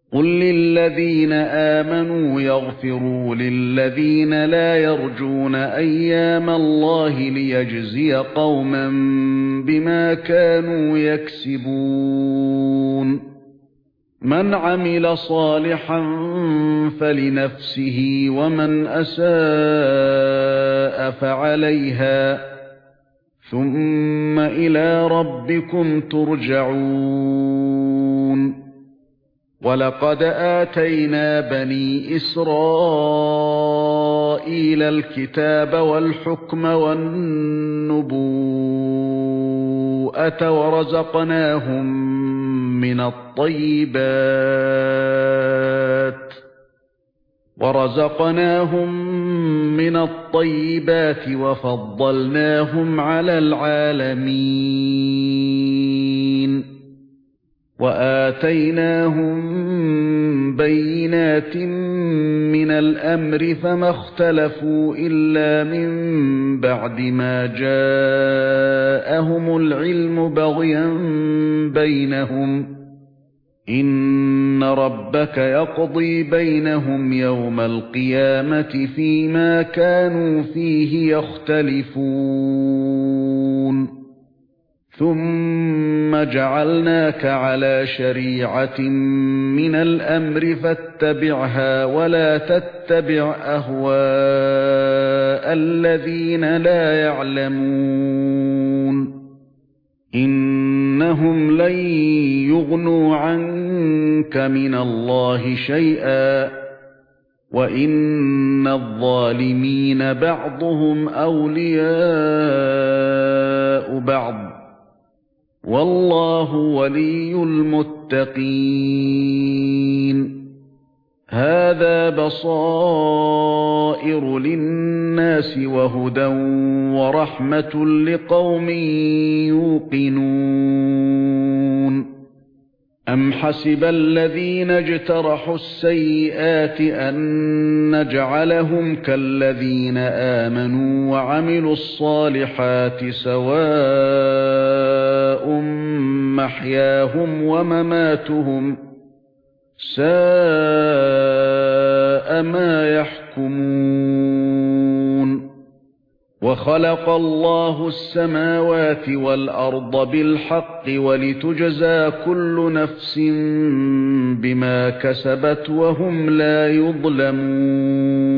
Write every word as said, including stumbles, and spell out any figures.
قُل لِّلَّذِينَ آمَنُوا يَغْفِرُوا لِلَّذِينَ لَا يَرْجُونَ أَيَّامَ اللَّهِ لِيَجْزِيَ قَوْمًا بِمَا كَانُوا يَكْسِبُونَ مَنْ عَمِلَ صَالِحًا فَلِنَفْسِهِ وَمَنْ أَسَاءَ فَعَلَيْهَا ثُمَّ إِلَى رَبِّكُمْ تُرْجَعُونَ وَلَقَدْ آتَيْنَا بَنِي إِسْرَائِيلَ الْكِتَابَ وَالْحُكْمَ وَالنُّبُوَّةَ وَرَزَقْنَاهُمْ مِنَ الطَّيِّبَاتِ وَرَزَقْنَاهُمْ مِنَ الطَّيِّبَاتِ وَفَضَّلْنَاهُمْ عَلَى الْعَالَمِينَ وَآتَيْنَاهُمْ بَيِّنَاتٍ مِنَ الْأَمْرِ فَمَا اخْتَلَفُوا إِلَّا مِنْ بَعْدِ مَا جَاءَهُمُ الْعِلْمُ بَغْيًا بَيْنَهُمْ إِنَّ رَبَّكَ يَقْضِي بَيْنَهُمْ يَوْمَ الْقِيَامَةِ فِيمَا كَانُوا فِيهِ يَخْتَلِفُونَ ثُمَّ جَعَلْنَاكَ عَلَى شَرِيعَةٍ مِنَ الْأَمْرِ فَاتَّبِعْهَا وَلَا تَتَّبِعْ أَهْوَاءَ الَّذِينَ لَا يَعْلَمُونَ إِنَّهُمْ لَن يُغْنُوا عَنكَ مِنَ اللَّهِ شَيْئًا وَإِنَّ الظَّالِمِينَ بَعْضُهُمْ أَوْلِيَاءُ بَعْضٍ وَاللَّهُ وَلِيُّ الْمُتَّقِينَ هَذَا بَصَائِرُ لِلنَّاسِ وَهُدًى وَرَحْمَةٌ لِقَوْمٍ يُوقِنُونَ أَمْ حَسِبَ الَّذِينَ اجْتَرَحُوا السَّيِّئَاتِ أَن نَّجْعَلَهُمْ كَالَّذِينَ آمَنُوا وَعَمِلُوا الصَّالِحَاتِ سَوَاءٌ مَّحْيَاهُمْ وَمَمَاتُهُمْ سَاءَ مَا يَحْكُمُونَ وَخَلَقَ اللَّهُ السَّمَاوَاتِ وَالْأَرْضَ بِالْحَقِّ وَلِتُجْزَى كُلُّ نَفْسٍ بِمَا كَسَبَتْ وَهُمْ لَا يُظْلَمُونَ